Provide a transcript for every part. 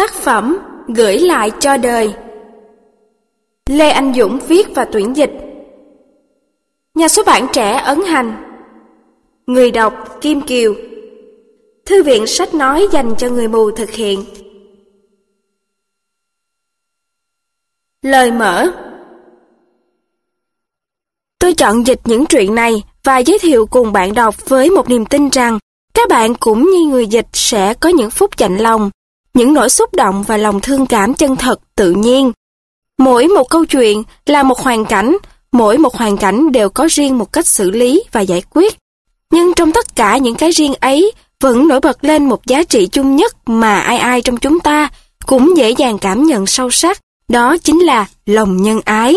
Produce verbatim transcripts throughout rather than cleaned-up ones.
Tác phẩm Gửi lại cho đời. Lê Anh Dũng viết và tuyển dịch. Nhà xuất bản Trẻ ấn hành. Người đọc Kim Kiều. Thư viện sách nói dành cho người mù thực hiện. Lời mở. Tôi chọn dịch những truyện này và giới thiệu cùng bạn đọc với một niềm tin rằng các bạn cũng như người dịch sẽ có những phút chạnh lòng, những nỗi xúc động và lòng thương cảm chân thật tự nhiên. Mỗi một câu chuyện là một hoàn cảnh, mỗi một hoàn cảnh đều có riêng một cách xử lý và giải quyết. Nhưng trong tất cả những cái riêng ấy vẫn nổi bật lên một giá trị chung nhất mà ai ai trong chúng ta cũng dễ dàng cảm nhận sâu sắc, đó chính là lòng nhân ái.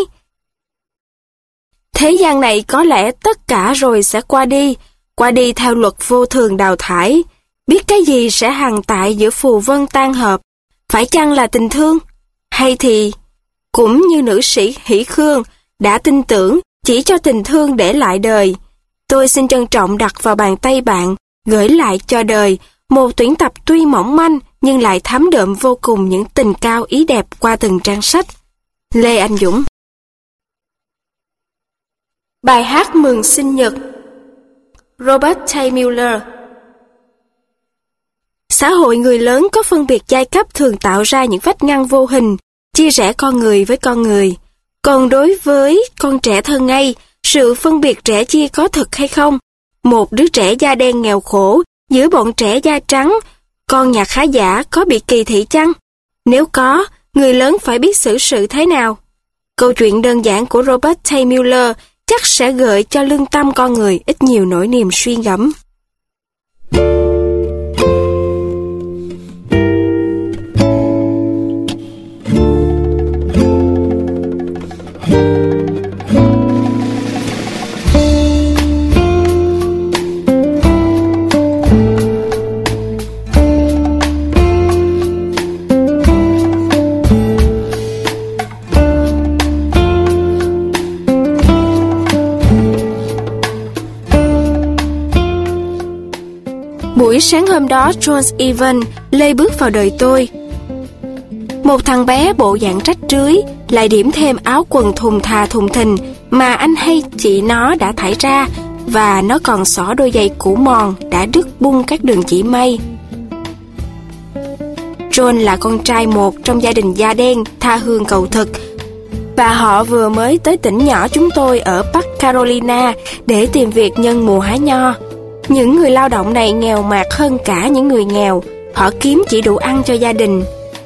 Thế gian này có lẽ tất cả rồi sẽ qua đi, qua đi theo luật vô thường đào thải. Biết cái gì sẽ hằng tại giữa phù vân tan hợp? Phải chăng là tình thương? Hay thì, cũng như nữ sĩ Hỷ Khương đã tin tưởng chỉ cho tình thương để lại đời, tôi xin trân trọng đặt vào bàn tay bạn, gửi lại cho đời, một tuyển tập tuy mỏng manh nhưng lại thấm đượm vô cùng những tình cao ý đẹp qua từng trang sách. Lê Anh Dũng. Bài hát mừng sinh nhật. Robert T. Mueller. Xã hội người lớn có phân biệt giai cấp thường tạo ra những vách ngăn vô hình, chia rẽ con người với con người. Còn đối với con trẻ thơ ngây, sự phân biệt rẽ chia có thực hay không? Một đứa trẻ da đen nghèo khổ, giữa bọn trẻ da trắng, con nhà khá giả có bị kỳ thị chăng? Nếu có, người lớn phải biết xử sự thế nào? Câu chuyện đơn giản của Robert T. Mueller chắc sẽ gợi cho lương tâm con người ít nhiều nỗi niềm suy ngẫm. Buổi sáng hôm đó, Jones Evans lê bước vào đời tôi. Một thằng bé bộ dạng rách rưới, lại điểm thêm áo quần thùng thà thùng thình mà anh hay chị nó đã thải ra, và nó còn xỏ đôi giày cũ mòn đã đứt bung các đường chỉ may. John là con trai một trong gia đình da đen tha hương cầu thực, và họ vừa mới tới tỉnh nhỏ chúng tôi ở Bắc Carolina để tìm việc nhân mùa hái nho. Những người lao động này nghèo mạt hơn cả những người nghèo, họ kiếm chỉ đủ ăn cho gia đình.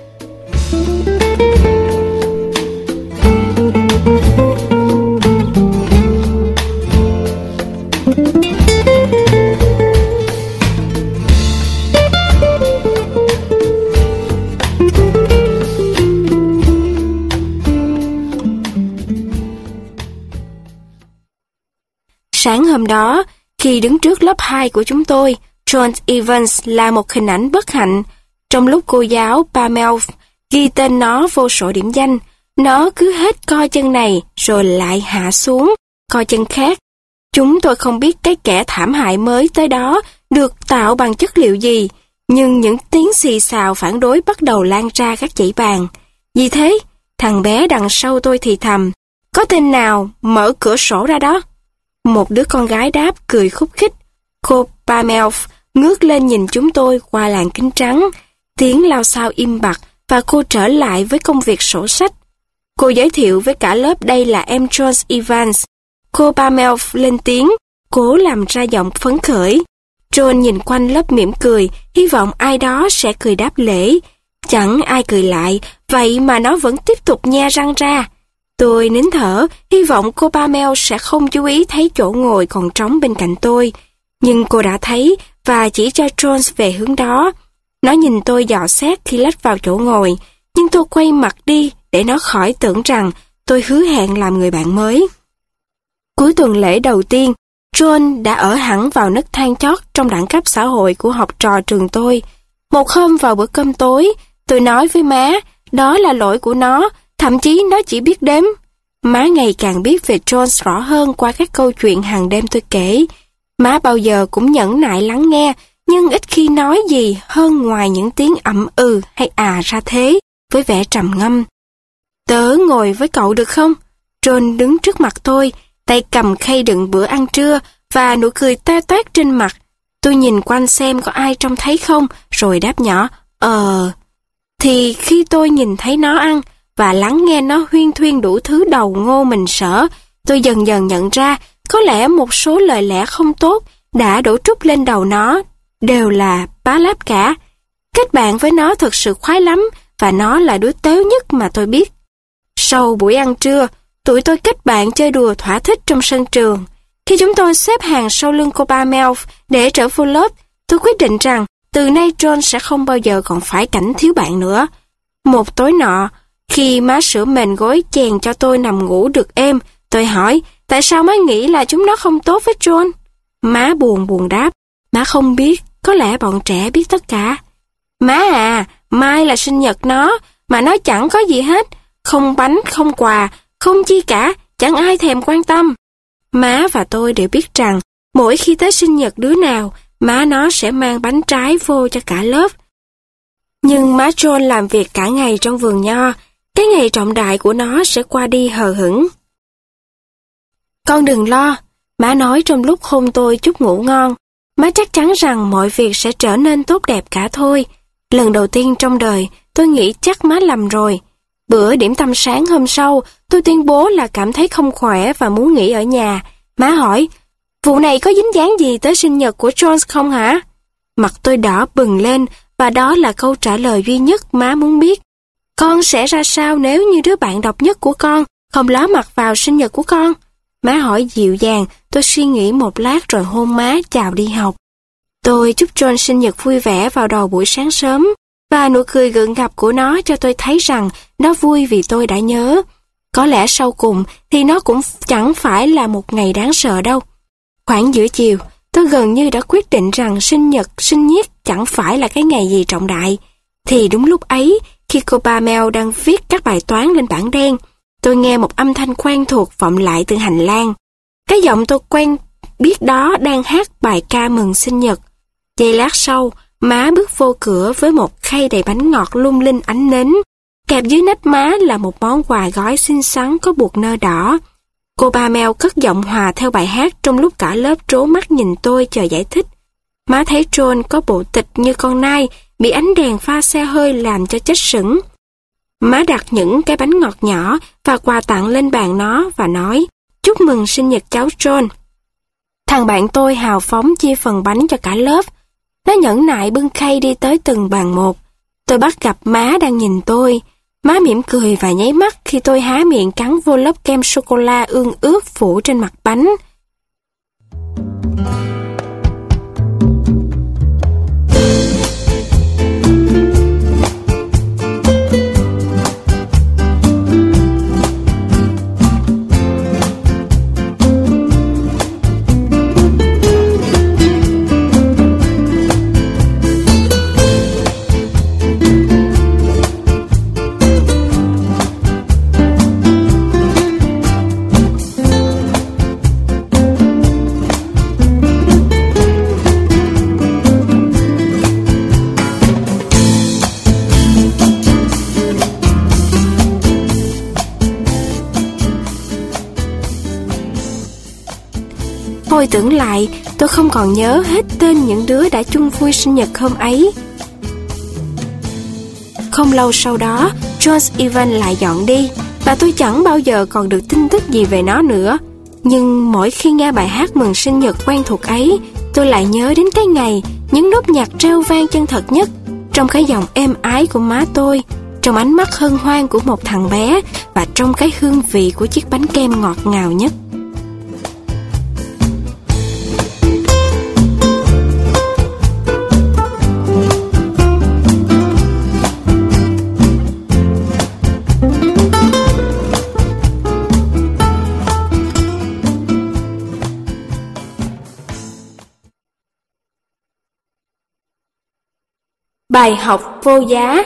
Sáng hôm đó, khi đứng trước lớp hai của chúng tôi, Jones Evans là một hình ảnh bất hạnh. Trong lúc cô giáo Pamela ghi tên nó vô sổ điểm danh, nó cứ hết coi chân này rồi lại hạ xuống, coi chân khác. Chúng tôi không biết cái kẻ thảm hại mới tới đó được tạo bằng chất liệu gì, nhưng những tiếng xì xào phản đối bắt đầu lan ra các dãy bàn. Vì thế, thằng bé đằng sau tôi thì thầm, có tên nào mở cửa sổ ra đó? Một đứa con gái đáp cười khúc khích. Cô Pamela ngước lên nhìn chúng tôi qua làn kính trắng. Tiếng lao xao im bặt và cô trở lại với công việc sổ sách. Cô giới thiệu với cả lớp đây là em Jones Evans. Cô Pamela lên tiếng, cố làm ra giọng phấn khởi. John nhìn quanh lớp mỉm cười, hy vọng ai đó sẽ cười đáp lễ. Chẳng ai cười lại, vậy mà nó vẫn tiếp tục nhe răng ra. Tôi nín thở, hy vọng cô Pamela sẽ không chú ý thấy chỗ ngồi còn trống bên cạnh tôi. Nhưng cô đã thấy và chỉ cho Jones về hướng đó. Nó nhìn tôi dò xét khi lách vào chỗ ngồi, nhưng tôi quay mặt đi để nó khỏi tưởng rằng tôi hứa hẹn làm người bạn mới. Cuối tuần lễ đầu tiên, John đã ở hẳn vào nấc thang chót trong đẳng cấp xã hội của học trò trường tôi. Một hôm vào bữa cơm tối, tôi nói với má, đó là lỗi của nó, thậm chí nó chỉ biết đếm. Má ngày càng biết về Jones rõ hơn qua các câu chuyện hàng đêm tôi kể. Má bao giờ cũng nhẫn nại lắng nghe, nhưng ít khi nói gì hơn ngoài những tiếng ậm ừ hay à ra thế, với vẻ trầm ngâm. Tớ ngồi với cậu được không? John đứng trước mặt tôi, tay cầm khay đựng bữa ăn trưa và nụ cười toe toét trên mặt. Tôi nhìn quanh xem có ai trông thấy không, rồi đáp nhỏ, ờ... Thì khi tôi nhìn thấy nó ăn và lắng nghe nó huyên thuyên đủ thứ đầu ngô mình sợ, tôi dần dần nhận ra có lẽ một số lời lẽ không tốt đã đổ trút lên đầu nó, đều là bá láp cả. Kết bạn với nó thật sự khoái lắm và nó là đứa tếu nhất mà tôi biết. Sau buổi ăn trưa, tụi tôi kết bạn chơi đùa thỏa thích trong sân trường. Khi chúng tôi xếp hàng sau lưng cô ba Melf để trở vô lớp, tôi quyết định rằng từ nay John sẽ không bao giờ còn phải cảnh thiếu bạn nữa. Một tối nọ, khi má sữa mền gối chèn cho tôi nằm ngủ được êm, tôi hỏi tại sao má nghĩ là chúng nó không tốt với John. Má buồn buồn đáp, má không biết, có lẽ bọn trẻ biết tất cả. Má à, mai là sinh nhật nó, mà nó chẳng có gì hết, không bánh, không quà, không chi cả, chẳng ai thèm quan tâm. Má và tôi đều biết rằng mỗi khi tới sinh nhật đứa nào, má nó sẽ mang bánh trái vô cho cả lớp. Nhưng má John làm việc cả ngày trong vườn nho, cái ngày trọng đại của nó sẽ qua đi hờ hững. Con đừng lo, má nói trong lúc hôn tôi chút ngủ ngon. Má chắc chắn rằng mọi việc sẽ trở nên tốt đẹp cả thôi. Lần đầu tiên trong đời, tôi nghĩ chắc má lầm rồi. Bữa điểm tâm sáng hôm sau, tôi tuyên bố là cảm thấy không khỏe và muốn nghỉ ở nhà. Má hỏi, vụ này có dính dáng gì tới sinh nhật của John không hả? Mặt tôi đỏ bừng lên và đó là câu trả lời duy nhất má muốn biết. Con sẽ ra sao nếu như đứa bạn độc nhất của con không ló mặt vào sinh nhật của con? Má hỏi dịu dàng, tôi suy nghĩ một lát rồi hôn má chào đi học. Tôi chúc John sinh nhật vui vẻ vào đầu buổi sáng sớm, và nụ cười gượng gập của nó cho tôi thấy rằng nó vui vì tôi đã nhớ. Có lẽ sau cùng thì nó cũng chẳng phải là một ngày đáng sợ đâu. Khoảng giữa chiều, tôi gần như đã quyết định rằng sinh nhật, sinh nhiết chẳng phải là cái ngày gì trọng đại. Thì đúng lúc ấy, khi cô ba Mel đang viết các bài toán lên bảng đen, tôi nghe một âm thanh quen thuộc vọng lại từ hành lang. Cái giọng tôi quen biết đó đang hát bài ca mừng sinh nhật. Giây lát sau, má bước vô cửa với một khay đầy bánh ngọt lung linh ánh nến. Kẹp dưới nách má là một món quà gói xinh xắn có buộc nơ đỏ. Cô ba Mel cất giọng hòa theo bài hát trong lúc cả lớp trố mắt nhìn tôi chờ giải thích. Má thấy John có bộ tịch như con nai, bị ánh đèn pha xe hơi làm cho chết sững. Má đặt những cái bánh ngọt nhỏ và quà tặng lên bàn nó và nói, chúc mừng sinh nhật cháu John. Thằng bạn tôi hào phóng chia phần bánh cho cả lớp. Nó nhẫn nại bưng khay đi tới từng bàn một. Tôi bắt gặp má đang nhìn tôi. Má mỉm cười và nháy mắt khi tôi há miệng cắn vô lớp kem sô-cô-la ương ướt phủ trên mặt bánh. Hồi tưởng lại, tôi không còn nhớ hết tên những đứa đã chung vui sinh nhật hôm ấy. Không lâu sau đó, John Evans lại dọn đi, và tôi chẳng bao giờ còn được tin tức gì về nó nữa. Nhưng mỗi khi nghe bài hát mừng sinh nhật quen thuộc ấy, tôi lại nhớ đến cái ngày, những nốt nhạc reo vang chân thật nhất, trong cái giọng êm ái của má tôi, trong ánh mắt hân hoan của một thằng bé, và trong cái hương vị của chiếc bánh kem ngọt ngào nhất. Bài học vô giá.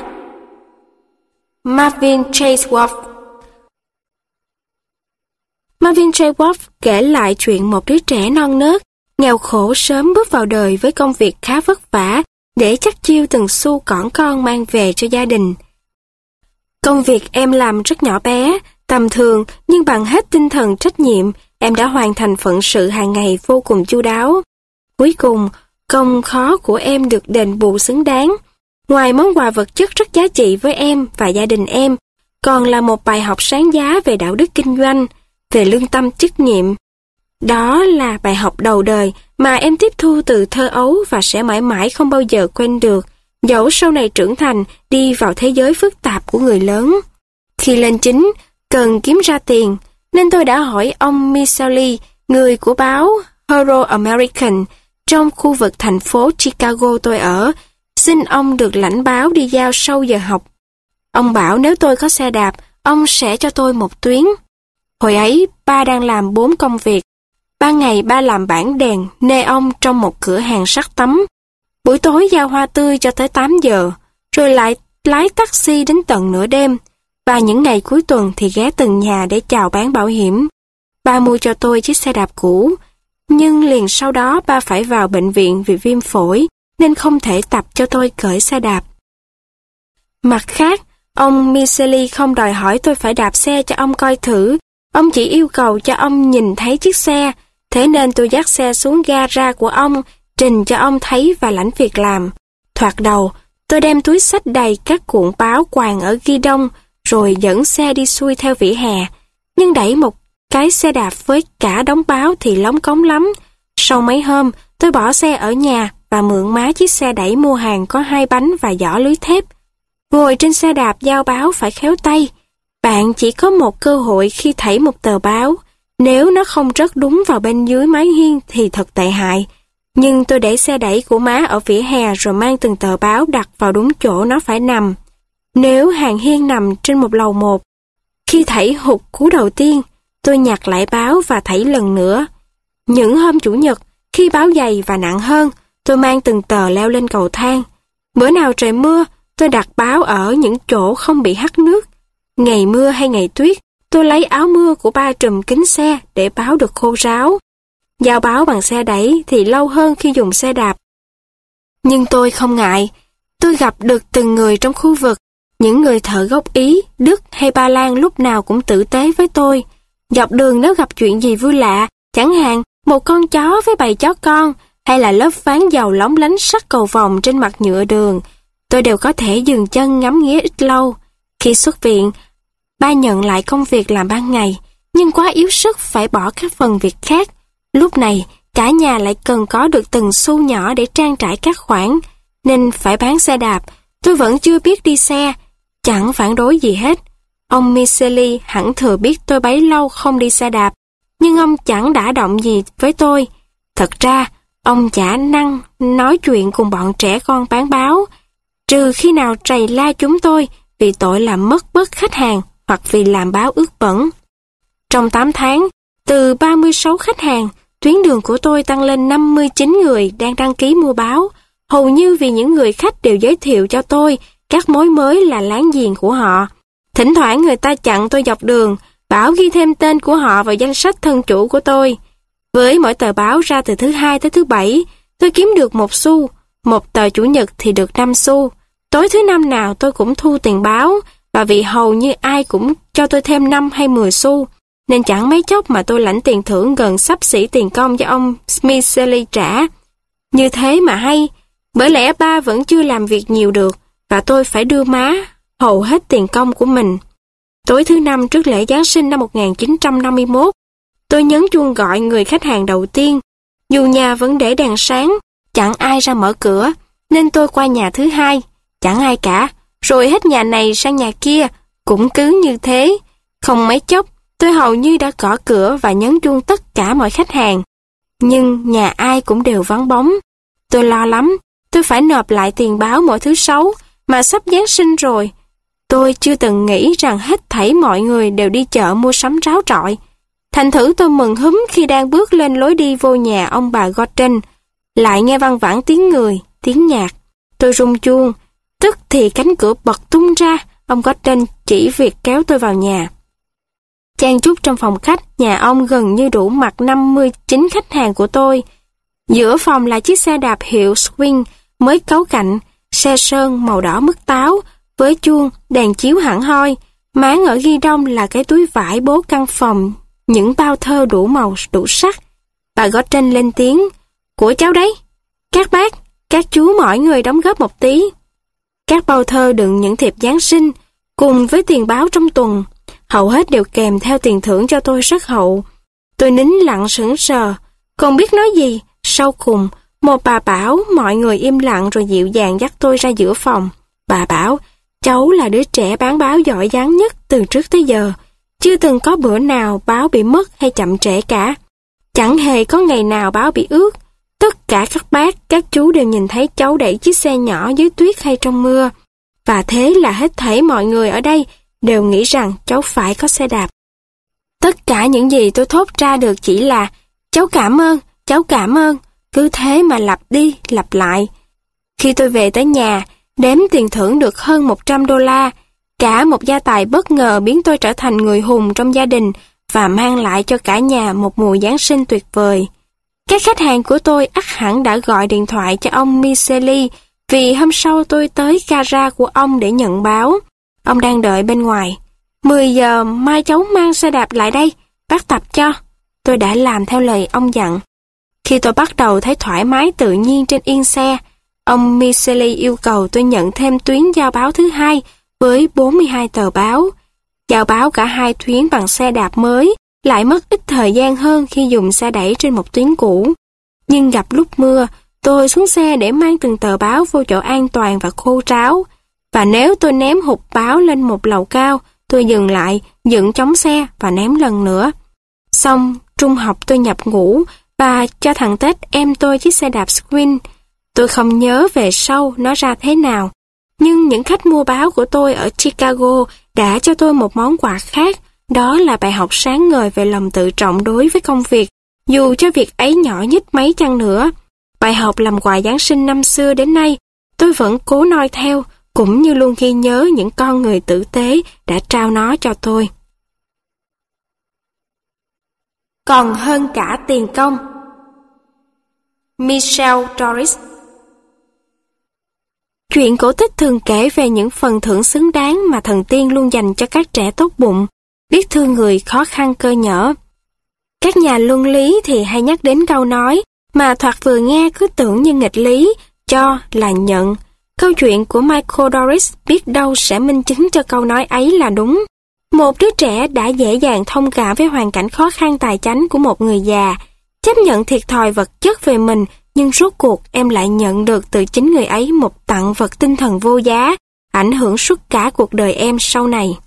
Marvin Chase Wolf. Marvin Chase Wolf kể lại chuyện một đứa trẻ non nớt nghèo khổ sớm bước vào đời với công việc khá vất vả để chắc chiêu từng xu cỏn con mang về cho gia đình. Công việc em làm rất nhỏ bé, tầm thường, nhưng bằng hết tinh thần trách nhiệm, em đã hoàn thành phận sự hàng ngày vô cùng chu đáo. Cuối cùng, công khó của em được đền bù xứng đáng. Ngoài món quà vật chất rất giá trị với em và gia đình em, còn là một bài học sáng giá về đạo đức kinh doanh, về lương tâm trách nhiệm. Đó là bài học đầu đời mà em tiếp thu từ thơ ấu và sẽ mãi mãi không bao giờ quên được, dẫu sau này trưởng thành đi vào thế giới phức tạp của người lớn. Khi lên chính, cần kiếm ra tiền, nên tôi đã hỏi ông Misali, người của báo Hero American, trong khu vực thành phố Chicago tôi ở, xin ông được lãnh báo đi giao sau giờ học. Ông bảo nếu tôi có xe đạp, ông sẽ cho tôi một tuyến. Hồi ấy, ba đang làm bốn công việc. Ban ngày ba làm bảng đèn, neon trong một cửa hàng sắt tấm. Buổi tối giao hoa tươi cho tới tám giờ, rồi lại lái taxi đến tận nửa đêm. Và những ngày cuối tuần thì ghé từng nhà để chào bán bảo hiểm. Ba mua cho tôi chiếc xe đạp cũ, nhưng liền sau đó ba phải vào bệnh viện vì viêm phổi, nên không thể tập cho tôi cởi xe đạp. Mặt khác, ông Miseli không đòi hỏi tôi phải đạp xe cho ông coi thử, ông chỉ yêu cầu cho ông nhìn thấy chiếc xe, thế nên tôi dắt xe xuống gara của ông, trình cho ông thấy và lãnh việc làm. Thoạt đầu, tôi đem túi xách đầy các cuộn báo quàng ở ghi đông, rồi dẫn xe đi xuôi theo vỉa hè, nhưng đẩy một cái xe đạp với cả đống báo thì lóng cống lắm. Sau mấy hôm, tôi bỏ xe ở nhà và mượn má chiếc xe đẩy mua hàng có hai bánh và giỏ lưới thép. Ngồi trên xe đạp giao báo phải khéo tay. Bạn chỉ có một cơ hội khi thảy một tờ báo. Nếu nó không rớt đúng vào bên dưới mái hiên thì thật tệ hại. Nhưng tôi để xe đẩy của má ở vỉa hè rồi mang từng tờ báo đặt vào đúng chỗ nó phải nằm. Nếu hàng hiên nằm trên một lầu một, khi thảy hụt cú đầu tiên, tôi nhặt lại báo và thảy lần nữa. Những hôm chủ nhật, khi báo dày và nặng hơn, tôi mang từng tờ leo lên cầu thang. Bữa nào trời mưa, tôi đặt báo ở những chỗ không bị hắt nước. Ngày mưa hay ngày tuyết, tôi lấy áo mưa của ba trùm kính xe để báo được khô ráo. Giao báo bằng xe đẩy thì lâu hơn khi dùng xe đạp. Nhưng tôi không ngại. Tôi gặp được từng người trong khu vực. Những người thợ gốc Ý, Đức hay Ba Lan lúc nào cũng tử tế với tôi. Dọc đường nếu gặp chuyện gì vui lạ, chẳng hạn một con chó với bầy chó con, hay là lớp ván dầu lóng lánh sắc cầu vồng trên mặt nhựa đường, tôi đều có thể dừng chân ngắm nghía ít lâu. Khi xuất viện, ba nhận lại công việc làm ban ngày, nhưng quá yếu sức phải bỏ các phần việc khác. Lúc này, cả nhà lại cần có được từng xu nhỏ để trang trải các khoản, nên phải bán xe đạp. Tôi vẫn chưa biết đi xe, chẳng phản đối gì hết. Ông Miseli hẳn thừa biết tôi bấy lâu không đi xe đạp, nhưng ông chẳng đả động gì với tôi. Thật ra, ông chả năng nói chuyện cùng bọn trẻ con bán báo, trừ khi nào trầy la chúng tôi vì tội làm mất bớt khách hàng hoặc vì làm báo ướt bẩn. Trong tám tháng, từ ba mươi sáu khách hàng, tuyến đường của tôi tăng lên năm mươi chín người đang đăng ký mua báo, hầu như vì những người khách đều giới thiệu cho tôi các mối mới là láng giềng của họ. Thỉnh thoảng người ta chặn tôi dọc đường, bảo ghi thêm tên của họ vào danh sách thân chủ của tôi. Với mỗi tờ báo ra từ thứ hai tới thứ bảy, tôi kiếm được một xu, một tờ chủ nhật thì được năm xu. Tối thứ năm nào tôi cũng thu tiền báo, và vì hầu như ai cũng cho tôi thêm năm hay mười xu, nên chẳng mấy chốc mà tôi lãnh tiền thưởng gần xấp xỉ tiền công cho ông Smithseli trả. Như thế mà hay, bởi lẽ ba vẫn chưa làm việc nhiều được, và tôi phải đưa má hầu hết tiền công của mình. Tối thứ năm trước lễ Giáng sinh năm một nghìn chín trăm năm mươi mốt, tôi nhấn chuông gọi người khách hàng đầu tiên. Dù nhà vẫn để đèn sáng, chẳng ai ra mở cửa, nên tôi qua nhà thứ hai, chẳng ai cả, rồi hết nhà này sang nhà kia, cũng cứ như thế. Không mấy chốc, tôi hầu như đã gõ cửa và nhấn chuông tất cả mọi khách hàng. Nhưng nhà ai cũng đều vắng bóng. Tôi lo lắm, tôi phải nộp lại tiền báo mỗi thứ sáu, mà sắp Giáng sinh rồi. Tôi chưa từng nghĩ rằng hết thảy mọi người đều đi chợ mua sắm ráo trọi. Thành thử tôi mừng húm khi đang bước lên lối đi vô nhà ông bà Gordon, lại nghe văng vẳng tiếng người, tiếng nhạc. Tôi rung chuông, tức thì cánh cửa bật tung ra, ông Gordon chỉ việc kéo tôi vào nhà. Chen chúc trong phòng khách, nhà ông gần như đủ mặt năm mươi chín khách hàng của tôi. Giữa phòng là chiếc xe đạp hiệu Swing mới cấu cạnh, xe sơn màu đỏ mứt táo, với chuông, đèn chiếu hẳn hoi. Máng ở ghi đông là cái túi vải bố căn phòng, những bao thơ đủ màu, đủ sắc. Bà gõ trên lên tiếng, của cháu đấy. Các bác, các chú mỗi người đóng góp một tí. Các bao thơ đựng những thiệp Giáng sinh, cùng với tiền báo trong tuần. Hầu hết đều kèm theo tiền thưởng cho tôi rất hậu. Tôi nín lặng sững sờ, còn biết nói gì. Sau cùng, một bà bảo mọi người im lặng rồi dịu dàng dắt tôi ra giữa phòng. Bà bảo, cháu là đứa trẻ bán báo giỏi giang nhất từ trước tới giờ. Chưa từng có bữa nào báo bị mất hay chậm trễ cả. Chẳng hề có ngày nào báo bị ướt. Tất cả các bác, các chú đều nhìn thấy cháu đẩy chiếc xe nhỏ dưới tuyết hay trong mưa. Và thế là hết thảy mọi người ở đây đều nghĩ rằng cháu phải có xe đạp. Tất cả những gì tôi thốt ra được chỉ là cháu cảm ơn, cháu cảm ơn, cứ thế mà lặp đi, lặp lại. Khi tôi về tới nhà, đếm tiền thưởng được hơn một trăm đô la, cả một gia tài bất ngờ biến tôi trở thành người hùng trong gia đình và mang lại cho cả nhà một mùa Giáng sinh tuyệt vời. Các khách hàng của tôi ắt hẳn đã gọi điện thoại cho ông Miseli vì hôm sau tôi tới gara của ông để nhận báo. Ông đang đợi bên ngoài. mười giờ mai cháu mang xe đạp lại đây, bác tập cho. Tôi đã làm theo lời ông dặn. Khi tôi bắt đầu thấy thoải mái tự nhiên trên yên xe, ông Miseli yêu cầu tôi nhận thêm tuyến giao báo thứ hai với bốn mươi hai tờ báo. Giao báo cả hai tuyến bằng xe đạp mới lại mất ít thời gian hơn khi dùng xe đẩy trên một tuyến cũ. Nhưng gặp lúc mưa, tôi xuống xe để mang từng tờ báo vô chỗ an toàn và khô ráo. Và nếu tôi ném hụt báo lên một lầu cao, tôi dừng lại, dựng chống xe và ném lần nữa. Xong, trung học tôi nhập ngũ và cho thằng Tết em tôi chiếc xe đạp Swing. Tôi không nhớ về sau nó ra thế nào. Nhưng những khách mua báo của tôi ở Chicago đã cho tôi một món quà khác. Đó là bài học sáng ngời về lòng tự trọng đối với công việc, dù cho việc ấy nhỏ nhất mấy chăng nữa. Bài học làm quà Giáng sinh năm xưa đến nay, tôi vẫn cố noi theo, cũng như luôn ghi nhớ những con người tử tế đã trao nó cho tôi. Còn hơn cả tiền công. Michelle Doris. Chuyện cổ tích thường kể về những phần thưởng xứng đáng mà thần tiên luôn dành cho các trẻ tốt bụng, biết thương người khó khăn cơ nhở. Các nhà luân lý thì hay nhắc đến câu nói mà thoạt vừa nghe cứ tưởng như nghịch lý, cho là nhận. Câu chuyện của Michael Doris biết đâu sẽ minh chứng cho câu nói ấy là đúng. Một đứa trẻ đã dễ dàng thông cảm với hoàn cảnh khó khăn tài chánh của một người già, chấp nhận thiệt thòi vật chất về mình, nhưng rốt cuộc em lại nhận được từ chính người ấy một tặng vật tinh thần vô giá, ảnh hưởng suốt cả cuộc đời em sau này.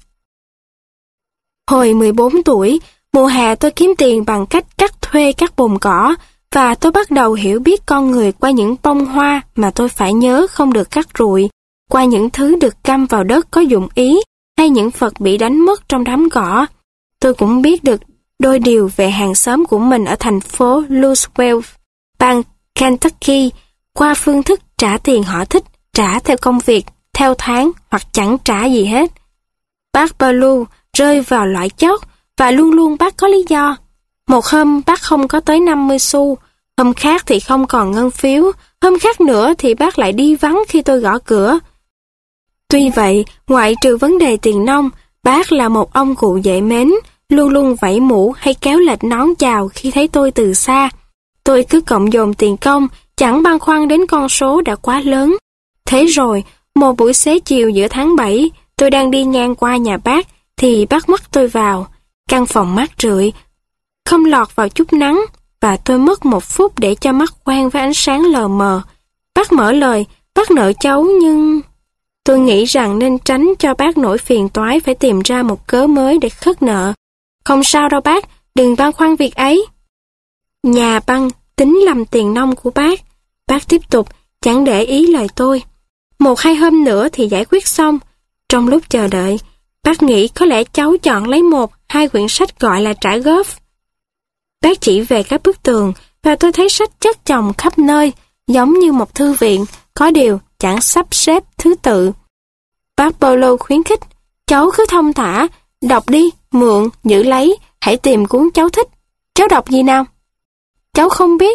Hồi mười bốn tuổi, mùa hè tôi kiếm tiền bằng cách cắt thuê các bồn cỏ, và tôi bắt đầu hiểu biết con người qua những bông hoa mà tôi phải nhớ không được cắt rụi, qua những thứ được cắm vào đất có dụng ý, hay những vật bị đánh mất trong đám cỏ. Tôi cũng biết được đôi điều về hàng xóm của mình ở thành phố Louisville, bang Kentucky, qua phương thức trả tiền họ thích, trả theo công việc, theo tháng hoặc chẳng trả gì hết. Bác Blue rơi vào loại chót và luôn luôn bác có lý do. Một hôm bác không có tới năm mươi xu, hôm khác thì không còn ngân phiếu, hôm khác nữa thì bác lại đi vắng khi tôi gõ cửa. Tuy vậy, ngoại trừ vấn đề tiền nong, bác là một ông cụ dễ mến, luôn luôn vẫy mũ hay kéo lệch nón chào khi thấy tôi từ xa. Tôi cứ cộng dồn tiền công, chẳng băn khoăn đến con số đã quá lớn. Thế rồi, một buổi xế chiều giữa tháng bảy, tôi đang đi ngang qua nhà bác, thì bác mắc tôi vào. Căn phòng mát rượi, không lọt vào chút nắng, và tôi mất một phút để cho mắt quen với ánh sáng lờ mờ. Bác mở lời, bác nợ cháu nhưng... Tôi nghĩ rằng nên tránh cho bác nổi phiền toái phải tìm ra một cớ mới để khất nợ. Không sao đâu bác, đừng băn khoăn việc ấy. Nhà băng tính làm tiền nong của bác. Bác tiếp tục, chẳng để ý lời tôi. Một hai hôm nữa thì giải quyết xong. Trong lúc chờ đợi, bác nghĩ có lẽ cháu chọn lấy một, hai quyển sách gọi là trả góp. Bác chỉ về các bức tường và tôi thấy sách chất chồng khắp nơi, giống như một thư viện, có điều chẳng sắp xếp thứ tự. Bác Polo khuyến khích, cháu cứ thông thả, đọc đi, mượn, giữ lấy, hãy tìm cuốn cháu thích. Cháu đọc gì nào? Cháu không biết.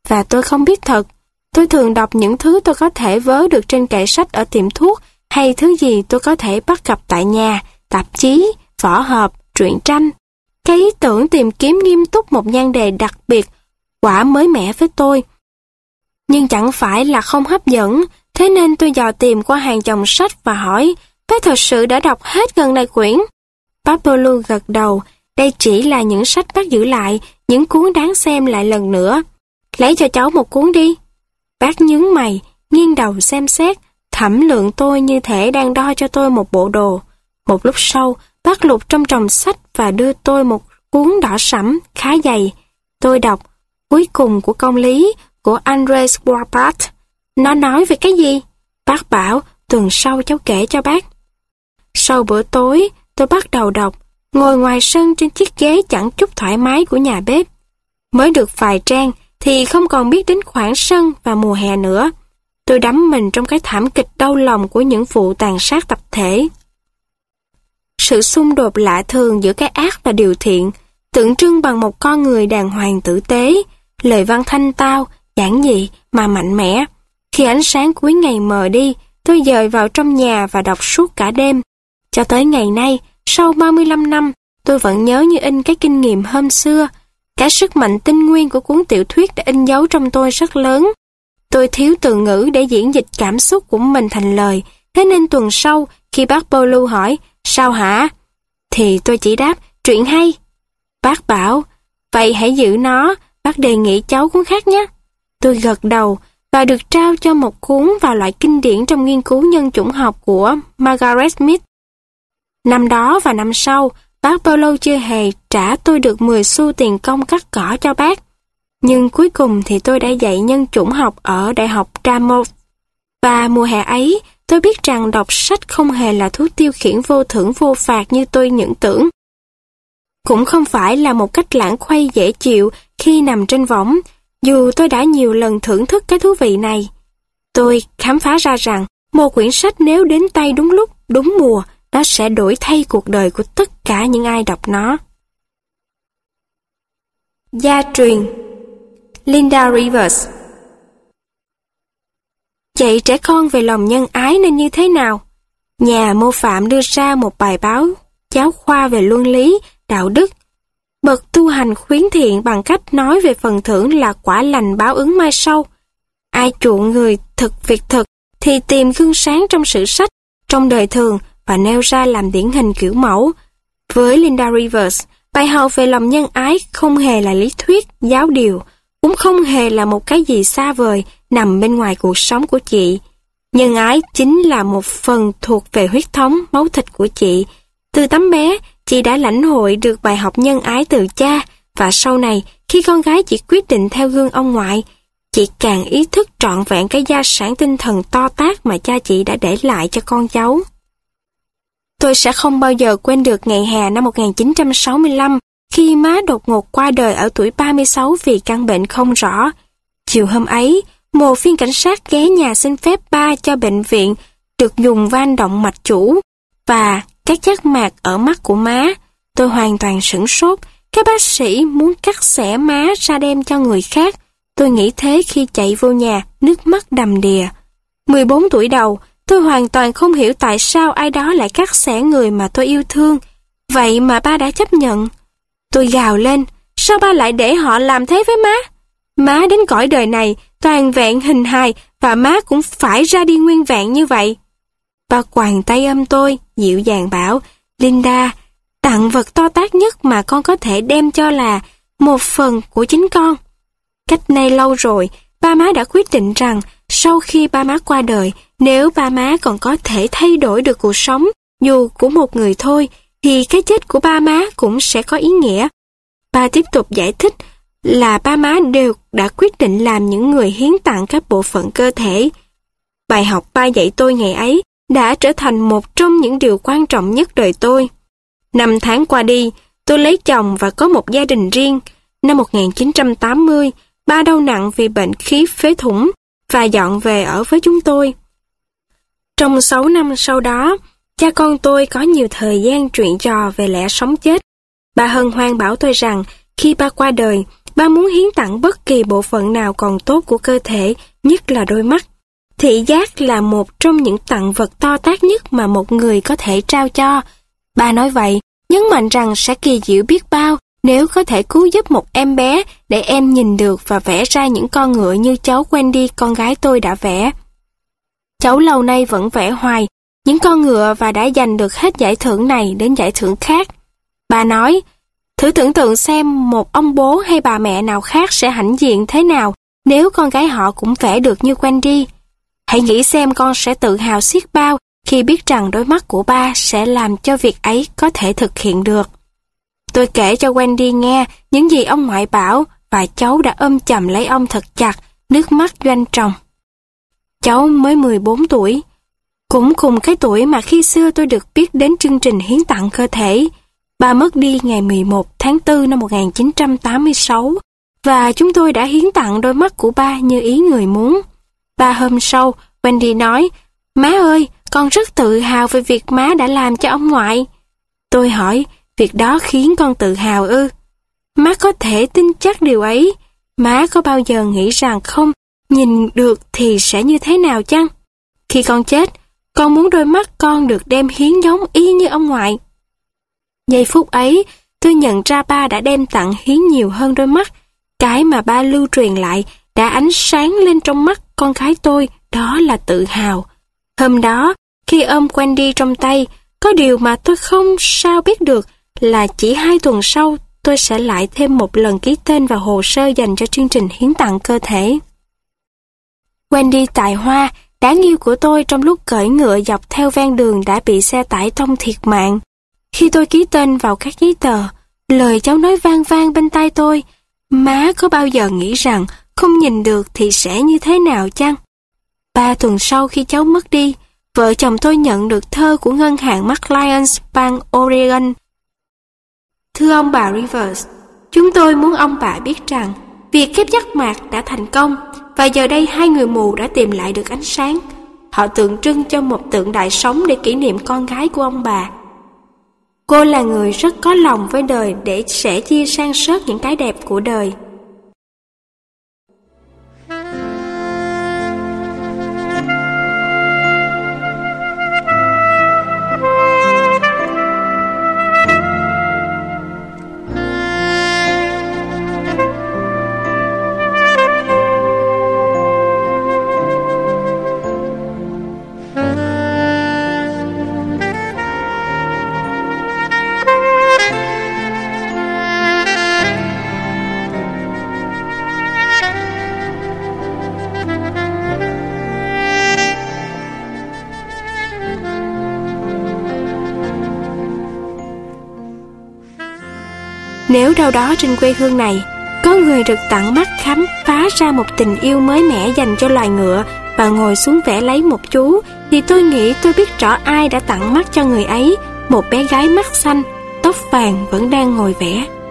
và tôi không biết thật. Tôi thường đọc những thứ tôi có thể vớ được trên kệ sách ở tiệm thuốc hay thứ gì tôi có thể bắt gặp tại nhà, tạp chí, vở hộp, truyện tranh. Cái ý tưởng tìm kiếm nghiêm túc một nhan đề đặc biệt quả mới mẻ với tôi. Nhưng chẳng phải là không hấp dẫn, thế nên tôi dò tìm qua hàng chồng sách và hỏi, bác thật sự đã đọc hết gần này quyển? Bác Bolu gật đầu, đây chỉ là những sách bác giữ lại, những cuốn đáng xem lại lần nữa. Lấy cho cháu một cuốn đi. Bác nhướng mày, nghiêng đầu xem xét, thẩm lượng tôi như thể đang đo cho tôi một bộ đồ. Một lúc sau, bác lục trong chồng sách và đưa tôi một cuốn đỏ sẫm, khá dày. Tôi đọc, cuối cùng của công lý của Andres Warpart. Nó nói về cái gì? Bác bảo, tuần sau cháu kể cho bác. Sau bữa tối, tôi bắt đầu đọc, ngồi ngoài sân trên chiếc ghế chẳng chút thoải mái của nhà bếp. Mới được vài trang thì không còn biết đến khoảng sân và mùa hè nữa. Tôi đắm mình trong cái thảm kịch đau lòng của những vụ tàn sát tập thể. Sự xung đột lạ thường giữa cái ác và điều thiện, tượng trưng bằng một con người đàng hoàng tử tế, lời văn thanh tao, giản dị mà mạnh mẽ. Khi ánh sáng cuối ngày mờ đi, tôi dời vào trong nhà và đọc suốt cả đêm. Cho tới ngày nay, sau ba mươi lăm năm, tôi vẫn nhớ như in cái kinh nghiệm hôm xưa. Cái sức mạnh tinh nguyên của cuốn tiểu thuyết đã in dấu trong tôi rất lớn. Tôi thiếu từ ngữ để diễn dịch cảm xúc của mình thành lời, thế nên tuần sau, khi bác Bolu hỏi, sao hả? Thì tôi chỉ đáp, truyện hay. Bác bảo, vậy hãy giữ nó, bác đề nghị cháu cuốn khác nhé. Tôi gật đầu và được trao cho một cuốn vào loại kinh điển trong nghiên cứu nhân chủng học của Margaret Mead. Năm đó và năm sau, bác Bolu chưa hề trả tôi được mười xu tiền công cắt cỏ cho bác. Nhưng cuối cùng thì tôi đã dạy nhân chủng học ở Đại học Dartmouth. Và mùa hè ấy, tôi biết rằng đọc sách không hề là thú tiêu khiển vô thưởng vô phạt như tôi những tưởng. Cũng không phải là một cách lãng khuây dễ chịu khi nằm trên võng, dù tôi đã nhiều lần thưởng thức cái thú vị này. Tôi khám phá ra rằng, một quyển sách nếu đến tay đúng lúc, đúng mùa, nó sẽ đổi thay cuộc đời của tất cả những ai đọc nó. Gia truyền Linda Rivers. Dạy trẻ con về lòng nhân ái nên như thế nào? Nhà mô phạm đưa ra một bài báo giáo khoa về luân lý, đạo đức. Bậc tu hành khuyến thiện bằng cách nói về phần thưởng là quả lành báo ứng mai sau. Ai chuộng người thực việc thực thì tìm gương sáng trong sử sách, trong đời thường và nêu ra làm điển hình kiểu mẫu. Với Linda Rivers, bài học về lòng nhân ái không hề là lý thuyết, giáo điều, cũng không hề là một cái gì xa vời nằm bên ngoài cuộc sống của chị. Nhân ái chính là một phần thuộc về huyết thống, máu thịt của chị. Từ tấm bé, chị đã lãnh hội được bài học nhân ái từ cha, và sau này, khi con gái chị quyết định theo gương ông ngoại, chị càng ý thức trọn vẹn cái gia sản tinh thần to tát mà cha chị đã để lại cho con cháu. Tôi sẽ không bao giờ quên được ngày hè năm một nghìn chín trăm sáu mươi lăm, khi má đột ngột qua đời ở tuổi ba mươi sáu vì căn bệnh không rõ. Chiều hôm ấy, một viên cảnh sát ghé nhà xin phép ba cho bệnh viện được dùng van động mạch chủ và các giác mạc ở mắt của má. Tôi hoàn toàn sửng sốt. Các bác sĩ muốn cắt xẻ má ra đem cho người khác. Tôi nghĩ thế khi chạy vô nhà, nước mắt đầm đìa. mười bốn tuổi đầu, tôi hoàn toàn không hiểu tại sao ai đó lại cắt xẻ người mà tôi yêu thương. Vậy mà ba đã chấp nhận. Tôi gào lên, sao ba lại để họ làm thế với má? Má đến cõi đời này, toàn vẹn hình hài và má cũng phải ra đi nguyên vẹn như vậy. Ba quàng tay ôm tôi, dịu dàng bảo, Linda, tặng vật to tát nhất mà con có thể đem cho là một phần của chính con. Cách nay lâu rồi, ba má đã quyết định rằng sau khi ba má qua đời, nếu ba má còn có thể thay đổi được cuộc sống, dù của một người thôi, thì cái chết của ba má cũng sẽ có ý nghĩa. Ba tiếp tục giải thích là ba má đều đã quyết định làm những người hiến tặng các bộ phận cơ thể. Bài học ba dạy tôi ngày ấy đã trở thành một trong những điều quan trọng nhất đời tôi. Năm tháng qua đi, tôi lấy chồng và có một gia đình riêng. Năm một nghìn chín trăm tám mươi, ba đau nặng vì bệnh khí phế thủng và dọn về ở với chúng tôi. Trong sáu năm sau đó, cha con tôi có nhiều thời gian chuyện trò về lẽ sống chết. Bà hân hoan bảo tôi rằng khi ba qua đời, ba muốn hiến tặng bất kỳ bộ phận nào còn tốt của cơ thể, nhất là đôi mắt. Thị giác là một trong những tặng vật to tát nhất mà một người có thể trao cho. Ba nói vậy, nhấn mạnh rằng sẽ kỳ diệu biết bao nếu có thể cứu giúp một em bé để em nhìn được và vẽ ra những con ngựa như cháu Wendy, con gái tôi đã vẽ. Cháu lâu nay vẫn vẽ hoài những con ngựa và đã giành được hết giải thưởng này đến giải thưởng khác. Bà nói, thử tưởng tượng xem một ông bố hay bà mẹ nào khác sẽ hãnh diện thế nào nếu con gái họ cũng vẽ được như Wendy. Hãy nghĩ xem con sẽ tự hào xiết bao khi biết rằng đôi mắt của ba sẽ làm cho việc ấy có thể thực hiện được. Tôi kể cho Wendy nghe những gì ông ngoại bảo và cháu đã ôm chầm lấy ông thật chặt, nước mắt doanh tròng. Cháu mới mười bốn tuổi, cũng cùng cái tuổi mà khi xưa tôi được biết đến chương trình hiến tặng cơ thể. Ba mất đi ngày mười một tháng tư năm một nghìn chín trăm tám mươi sáu và chúng tôi đã hiến tặng đôi mắt của ba như ý người muốn. Ba hôm sau, Wendy nói, má ơi, con rất tự hào về việc má đã làm cho ông ngoại. Tôi hỏi, việc đó khiến con tự hào ư? Má có thể tin chắc điều ấy. Má có bao giờ nghĩ rằng không, nhìn được thì sẽ như thế nào chăng? Khi con chết, con muốn đôi mắt con được đem hiến giống y như ông ngoại. Giây phút ấy, tôi nhận ra ba đã đem tặng hiến nhiều hơn đôi mắt. Cái mà ba lưu truyền lại đã ánh sáng lên trong mắt con gái tôi, đó là tự hào. Hôm đó, khi ôm Wendy trong tay, có điều mà tôi không sao biết được là chỉ hai tuần sau tôi sẽ lại thêm một lần ký tên vào hồ sơ dành cho chương trình hiến tặng cơ thể. Wendy tài hoa, đáng yêu của tôi trong lúc cưỡi ngựa dọc theo ven đường đã bị xe tải tông thiệt mạng. Khi tôi ký tên vào các giấy tờ, lời cháu nói vang vang bên tai tôi, má có bao giờ nghĩ rằng không nhìn được thì sẽ như thế nào chăng? Ba tuần sau khi cháu mất đi, vợ chồng tôi nhận được thơ của ngân hàng McLions bang Oregon. Thưa ông bà Rivers, chúng tôi muốn ông bà biết rằng việc ghép giác mạc đã thành công và giờ đây hai người mù đã tìm lại được ánh sáng. Họ tượng trưng cho một tượng đài sống để kỷ niệm con gái của ông bà. Cô là người rất có lòng với đời để sẻ chia san sớt những cái đẹp của đời. Nếu đâu đó trên quê hương này, có người được tặng mắt khám phá ra một tình yêu mới mẻ dành cho loài ngựa và ngồi xuống vẽ lấy một chú, thì tôi nghĩ tôi biết rõ ai đã tặng mắt cho người ấy, một bé gái mắt xanh, tóc vàng vẫn đang ngồi vẽ.